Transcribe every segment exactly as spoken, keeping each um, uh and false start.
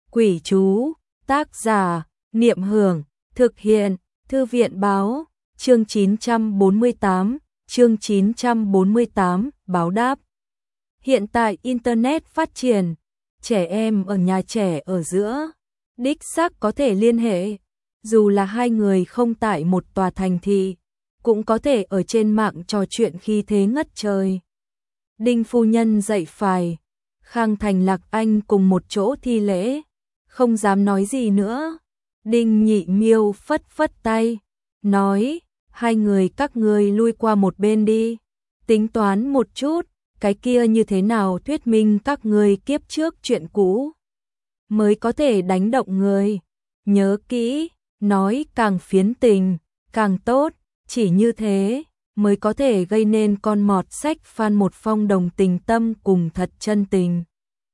Quỷ chú, tác giả, Niệm Hưởng, thực hiện, Thư viện báo, chương chín trăm bốn mươi tám, chương chín trăm bốn mươi tám, báo đáp. Hiện tại Internet phát triển, trẻ em ở nhà trẻ ở giữa, đích xác có thể liên hệ, dù là hai người không tại một tòa thành thị, cũng có thể ở trên mạng trò chuyện khi thế ngất trời. Đinh phu nhân dậy phải, Khang Thành Lạc Anh cùng một chỗ thi lễ, không dám nói gì nữa. Đinh Nhị Miêu phất phất tay, nói, hai người các ngươi lui qua một bên đi, tính toán một chút, cái kia như thế nào thuyết minh các ngươi kiếp trước chuyện cũ, mới có thể đánh động người. Nhớ kỹ, nói càng phiến tình, càng tốt, chỉ như thế mới có thể gây nên con mọt sách Phan Một Phong đồng tình tâm cùng thật chân tình.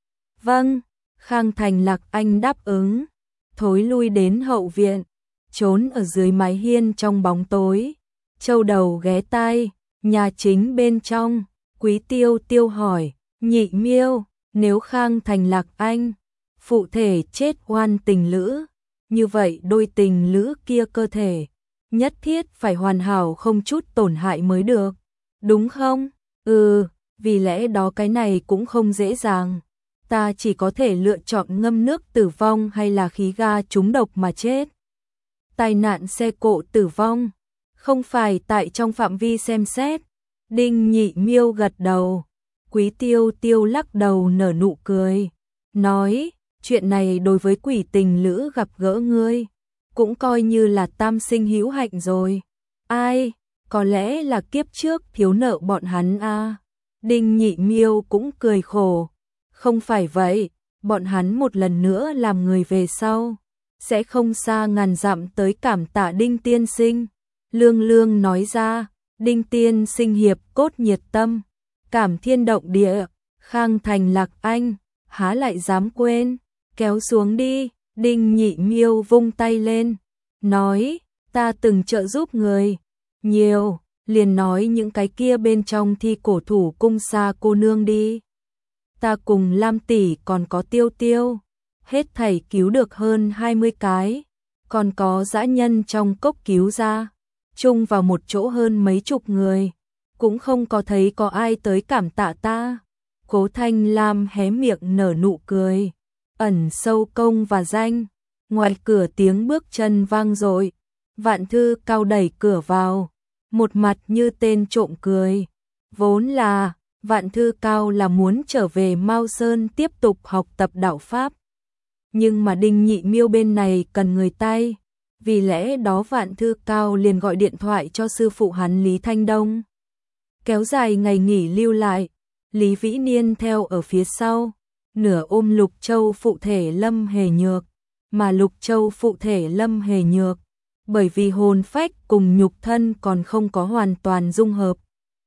Vâng, Khang Thành Lạc Anh đáp ứng, thối lui đến hậu viện, trốn ở dưới mái hiên trong bóng tối, châu đầu ghé tai. Nhà chính bên trong, Quý Tiêu Tiêu hỏi, Nhị Miêu, nếu Khang Thành Lạc Anh phụ thể chết oan tình lữ, như vậy đôi tình lữ kia cơ thể nhất thiết phải hoàn hảo không chút tổn hại mới được, đúng không? Ừ, vì lẽ đó cái này cũng không dễ dàng. Ta chỉ có thể lựa chọn ngâm nước tử vong hay là khí ga trúng độc mà chết. Tai nạn xe cộ tử vong, không phải tại trong phạm vi xem xét. Đinh Nhị Miêu gật đầu. Quý Tiêu Tiêu lắc đầu nở nụ cười, nói, chuyện này đối với quỷ tình lữ gặp gỡ ngươi, cũng coi như là tam sinh hữu hạnh rồi. Ai, có lẽ là kiếp trước thiếu nợ bọn hắn a. À. Đinh Nhị Miêu cũng cười khổ, không phải vậy, bọn hắn một lần nữa làm người về sau, sẽ không xa ngàn dặm tới cảm tạ Đinh tiên sinh. Lương Lương nói ra, Đinh tiên sinh hiệp cốt nhiệt tâm, cảm thiên động địa, Khang Thành Lạc Anh, há lại dám quên, kéo xuống đi. Đinh Nhị Miêu vung tay lên, nói, ta từng trợ giúp người nhiều, liền nói những cái kia bên trong thi cổ thủ cung xa cô nương đi. Ta cùng Lam tỷ còn có Tiêu Tiêu, hết thảy cứu được hơn hai mươi cái, còn có dã nhân trong cốc cứu ra, chung vào một chỗ hơn mấy chục người, cũng không có thấy có ai tới cảm tạ ta. Cố Thanh Lam hé miệng nở nụ cười, ẩn sâu công và danh. Ngoài cửa tiếng bước chân vang dội, Vạn Thư Cao đẩy cửa vào, một mặt như tên trộm cười. Vốn là Vạn Thư Cao là muốn trở về Mao Sơn tiếp tục học tập đạo pháp, nhưng mà Đinh Nhị Miêu bên này cần người tay, vì lẽ đó Vạn Thư Cao liền gọi điện thoại cho sư phụ hắn Lý Thanh Đông. Kéo dài ngày nghỉ lưu lại, Lý Vĩ Niên theo ở phía sau, nửa ôm Lục Châu phụ thể Lâm Hề Nhược, mà Lục Châu phụ thể Lâm Hề Nhược, bởi vì hồn phách cùng nhục thân còn không có hoàn toàn dung hợp,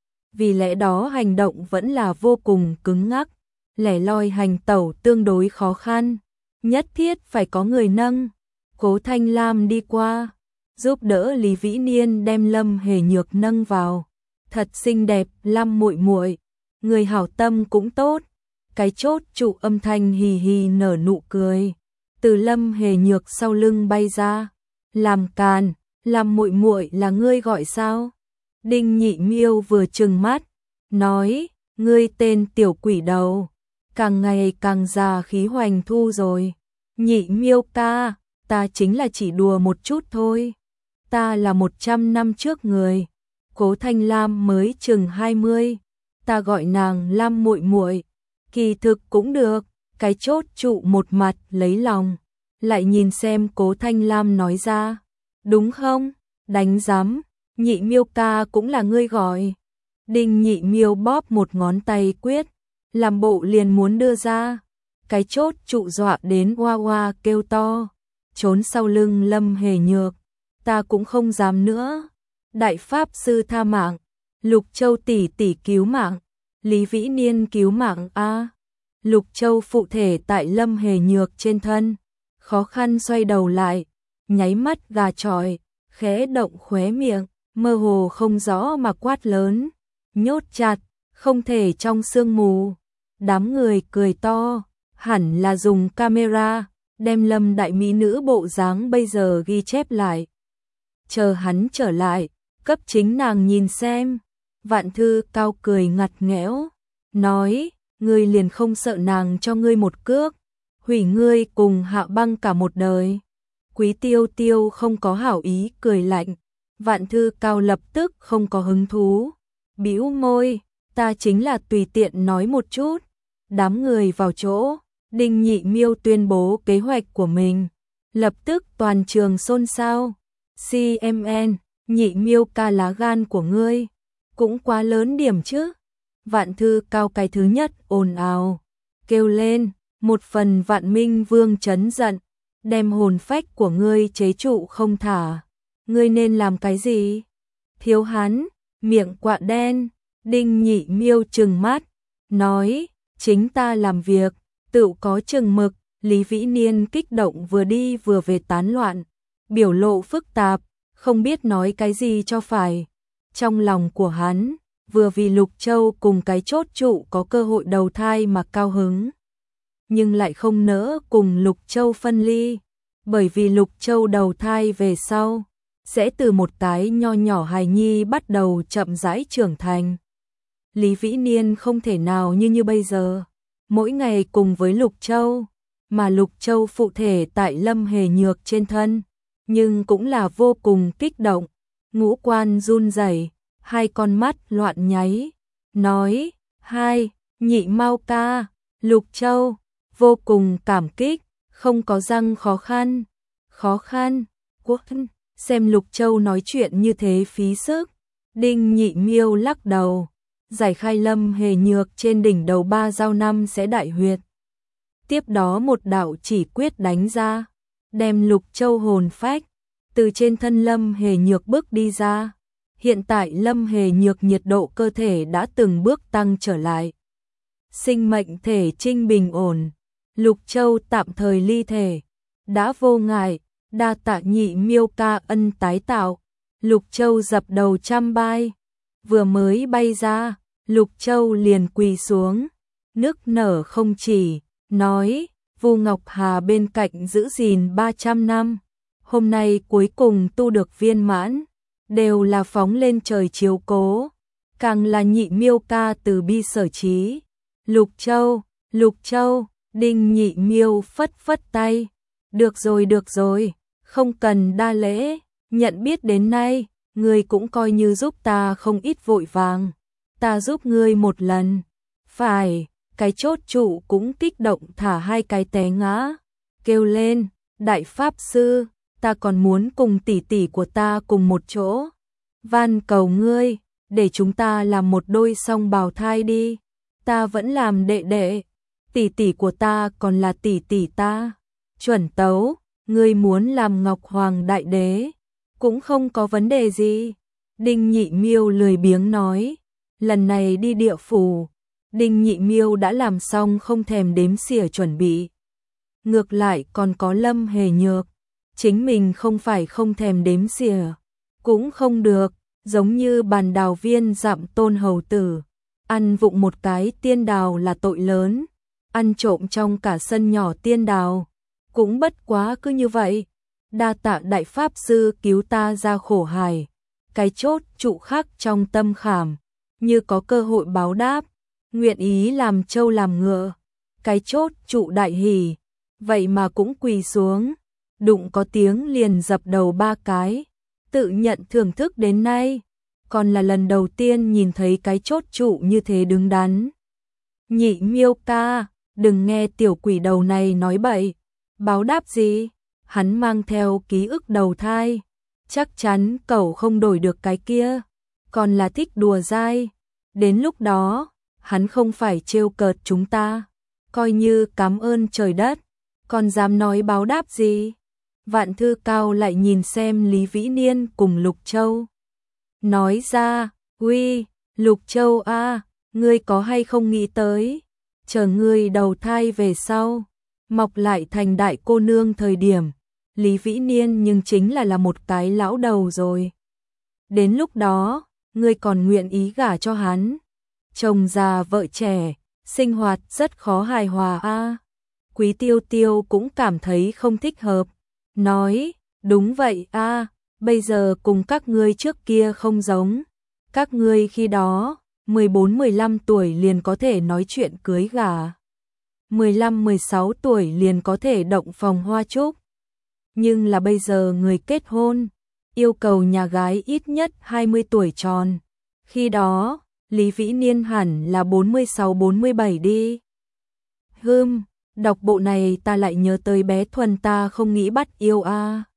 vì lẽ đó hành động vẫn là vô cùng cứng ngắc, lẻ loi hành tẩu tương đối khó khăn, nhất thiết phải có người nâng. Cố Thanh Lam đi qua, giúp đỡ Lý Vĩ Niên đem Lâm Hề Nhược nâng vào. Thật xinh đẹp, Lam muội muội, người hảo tâm cũng tốt. Cái chốt trụ âm thanh hì hì nở nụ cười, từ Lâm Hề Nhược sau lưng bay ra. Làm càn, Lam muội muội là ngươi gọi sao? Đinh Nhị Miêu vừa trừng mắt, nói, ngươi tên tiểu quỷ đầu, càng ngày càng già khí hoành thu rồi. Nhị Miêu ca, ta chính là chỉ đùa một chút thôi. Ta là một trăm năm trước người. Cố Thanh Lam mới chừng hai mươi, ta gọi nàng Lam muội muội, kỳ thực cũng được. Cái chốt trụ một mặt lấy lòng, lại nhìn xem Cố Thanh Lam nói ra, đúng không? Đánh giám, Nhị Miêu ca cũng là ngươi gọi. Đinh Nhị Miêu bóp một ngón tay quyết, làm bộ liền muốn đưa ra. Cái chốt trụ dọa đến oa oa kêu to, trốn sau lưng Lâm Hề Nhược, ta cũng không dám nữa. Đại pháp sư tha mạng, Lục Châu tỷ tỷ cứu mạng, Lý Vĩ Niên cứu mạng a. Lục Châu phụ thể tại Lâm Hề Nhược trên thân, khó khăn xoay đầu lại, nháy mắt gà chọi, khẽ động khóe miệng, mơ hồ không rõ mà quát lớn, nhốt chặt, không thể trong sương mù. Đám người cười to, hẳn là dùng camera, đem Lâm đại mỹ nữ bộ dáng bây giờ ghi chép lại. Chờ hắn trở lại, cấp chính nàng nhìn xem. Vạn Thư Cao cười ngặt nghẽo, nói, ngươi liền không sợ nàng cho ngươi một cước, hủy ngươi cùng Hạ Băng cả một đời. Quý Tiêu Tiêu không có hảo ý cười lạnh, Vạn Thư Cao lập tức không có hứng thú, bĩu môi, ta chính là tùy tiện nói một chút. Đám người vào chỗ, Đinh Nhị Miêu tuyên bố kế hoạch của mình, lập tức toàn trường xôn xao. xê em en, Nhị Miêu ca lá gan của ngươi cũng quá lớn điểm chứ. Vạn Thư Cao cái thứ nhất ồn ào, kêu lên, một phần Vạn Minh Vương chấn giận, đem hồn phách của ngươi chế trụ không thả, ngươi nên làm cái gì? Thiếu hắn, miệng quạ đen. Đinh Nhị Miêu trừng mắt, nói, chính ta làm việc, tự có chừng mực. Lý Vĩ Niên kích động vừa đi vừa về tán loạn, biểu lộ phức tạp, không biết nói cái gì cho phải. Trong lòng của hắn, vừa vì Lục Châu cùng cái chốt trụ có cơ hội đầu thai mà cao hứng, nhưng lại không nỡ cùng Lục Châu phân ly, bởi vì Lục Châu đầu thai về sau, sẽ từ một cái nho nhỏ hài nhi bắt đầu chậm rãi trưởng thành. Lý Vĩ Niên không thể nào như như bây giờ, mỗi ngày cùng với Lục Châu, mà Lục Châu phụ thể tại Lâm Hề Nhược trên thân, nhưng cũng là vô cùng kích động, ngũ quan run rẩy, hai con mắt loạn nháy, nói, hai, Nhị Mao ca, Lục Châu, vô cùng cảm kích, không có răng khó khăn, khó khăn, quốc, xem Lục Châu nói chuyện như thế phí sức. Đinh Nhị Miêu lắc đầu, giải khai Lâm Hề Nhược trên đỉnh đầu ba dao năm sẽ đại huyệt. Tiếp đó một đạo chỉ quyết đánh ra, đem Lục Châu hồn phách từ trên thân Lâm Hề Nhược bước đi ra. Hiện tại Lâm Hề Nhược nhiệt độ cơ thể đã từng bước tăng trở lại. Sinh mệnh thể trinh bình ổn, Lục Châu tạm thời ly thể, đã vô ngại, đa tạ Nhị Miêu ca ân tái tạo. Lục Châu dập đầu trăm bai, vừa mới bay ra, Lục Châu liền quỳ xuống, nức nở không chỉ, nói, Vu Ngọc Hà bên cạnh giữ gìn ba trăm năm, hôm nay cuối cùng tu được viên mãn, đều là phóng lên trời chiếu cố, càng là Nhị Miêu ca từ bi sở trí. Lục Châu, Lục Châu, Đinh Nhị Miêu phất phất tay, được rồi được rồi, không cần đa lễ, nhận biết đến nay, ngươi cũng coi như giúp ta không ít vội vàng, ta giúp ngươi một lần, phải. Cái chốt trụ cũng kích động thả hai cái té ngã, kêu lên, đại pháp sư, ta còn muốn cùng tỷ tỷ của ta cùng một chỗ, van cầu ngươi, để chúng ta làm một đôi song bào thai đi, ta vẫn làm đệ đệ, tỷ tỷ của ta còn là tỷ tỷ ta. Chuẩn Tấu, ngươi muốn làm Ngọc Hoàng đại đế, cũng không có vấn đề gì. Đinh Nhị Miêu lười biếng nói, lần này đi địa phủ, Đinh Nhị Miêu đã làm xong không thèm đếm xỉa chuẩn bị. Ngược lại còn có Lâm Hề Nhược, chính mình không phải không thèm đếm xỉa, cũng không được, giống như bàn đào viên dặm Tôn hầu tử, ăn vụng một cái tiên đào là tội lớn, ăn trộm trong cả sân nhỏ tiên đào, cũng bất quá cứ như vậy. Đa tạ đại pháp sư cứu ta ra khổ hải, cái chốt trụ khắc trong tâm khảm, như có cơ hội báo đáp, nguyện ý làm trâu làm ngựa. Cái chốt trụ đại hỉ, vậy mà cũng quỳ xuống, đụng có tiếng liền dập đầu ba cái, tự nhận thưởng thức đến nay, còn là lần đầu tiên nhìn thấy cái chốt trụ như thế đứng đắn. Nhị Miêu ca, đừng nghe tiểu quỷ đầu này nói bậy, báo đáp gì, hắn mang theo ký ức đầu thai, chắc chắn cậu không đổi được cái kia, còn là thích đùa dai, đến lúc đó, hắn không phải trêu cợt chúng ta, coi như cảm ơn trời đất, còn dám nói báo đáp gì. Vạn Thư Cao lại nhìn xem Lý Vĩ Niên cùng Lục Châu, nói ra, uy, Lục Châu a, ngươi có hay không nghĩ tới, chờ ngươi đầu thai về sau, mọc lại thành đại cô nương thời điểm, Lý Vĩ Niên nhưng chính là là một cái lão đầu rồi. Đến lúc đó, ngươi còn nguyện ý gả cho hắn, chồng già vợ trẻ, sinh hoạt rất khó hài hòa a. Quý Tiêu Tiêu cũng cảm thấy không thích hợp, nói, đúng vậy a, bây giờ cùng các ngươi trước kia không giống, các ngươi khi đó mười bốn mười lăm tuổi liền có thể nói chuyện cưới gả, mười lăm mười sáu tuổi liền có thể động phòng hoa trúc. Nhưng là bây giờ người kết hôn, yêu cầu nhà gái ít nhất hai mươi tuổi tròn. Khi đó, Lý Vĩ Niên hẳn là bốn mươi sáu bốn mươi bảy đi. Hừm, đọc bộ này ta lại nhớ tới bé Thuần ta không nghĩ bắt yêu a.